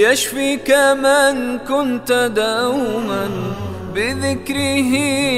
يشفيك من كنت دوما بذكره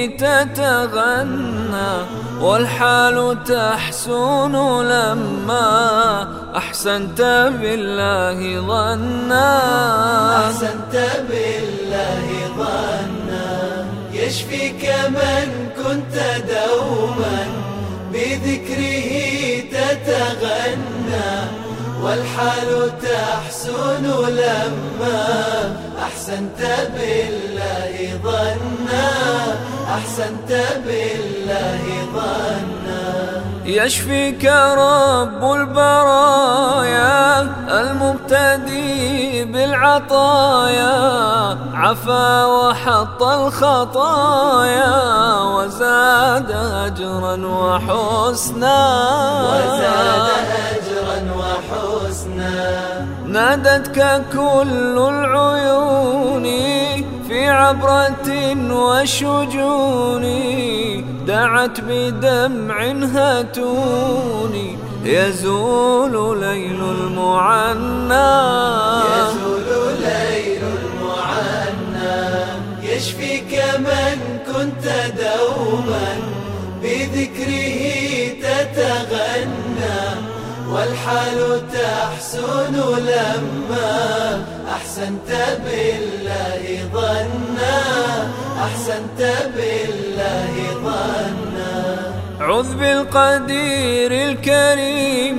تتغنى، والحال تحسن لما أحسنت بالله ظنا. أحسنت بالله ظنا. يشفيك من كنت دوما بذكره تتغنى، والحال تحسن لما أحسنت بالله ظنا. أحسنت بالله ظنا. يشفيك رب البرايا المبتدي بالعطايا، عفا وحط الخطايا وزاد أجرا وحسنا. وزاد أجرا وحسنا. نادتك كل العيون في عبرة وشجون، دعت بدمع هاتوني يزول ليل المعنى. يزول ليل المعنى. يشفيك من كنت دوما بذكره تتغنى، والحال تحسن لما أحسنت بالله ظنا. أحسنت بالله ظنا. عذ بالقدير الكريم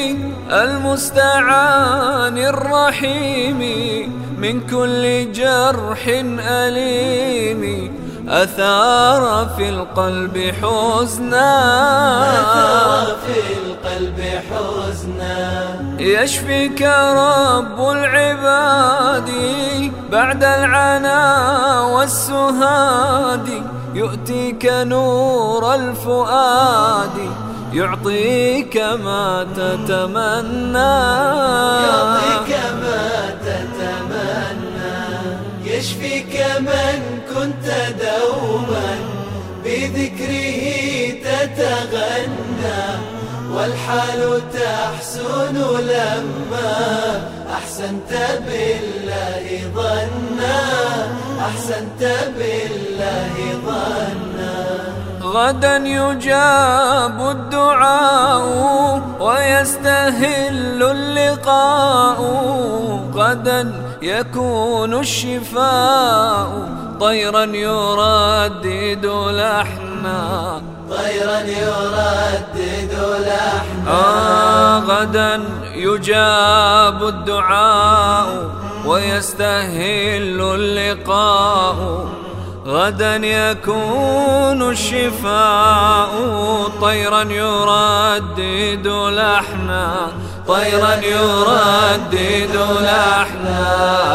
المستعان الرحيم من كل جرح أليم أثار في القلب حزنا. أثار في القلب حزنا. يشفيك رب العباد بعد العنا والسهاد، يؤتيك نور الفؤاد يعطيك ما تتمنى. يعطيك ما تتمنى. يشفيك من كنت دوما بذكره تتغنى، والحال تحسن لما أحسنت بالله ظنا. أحسنت بالله ظنا. غدا يجاب الدعاء ويستهل اللقاء، غدا يكون الشفاء طيرا يردد لحنا. طيرا يردد لحنا. غدا يجاب الدعاء ويستهل اللقاء، غدا يكون الشفاء طيرا يردد لحنا. طيرا يردد لحنا.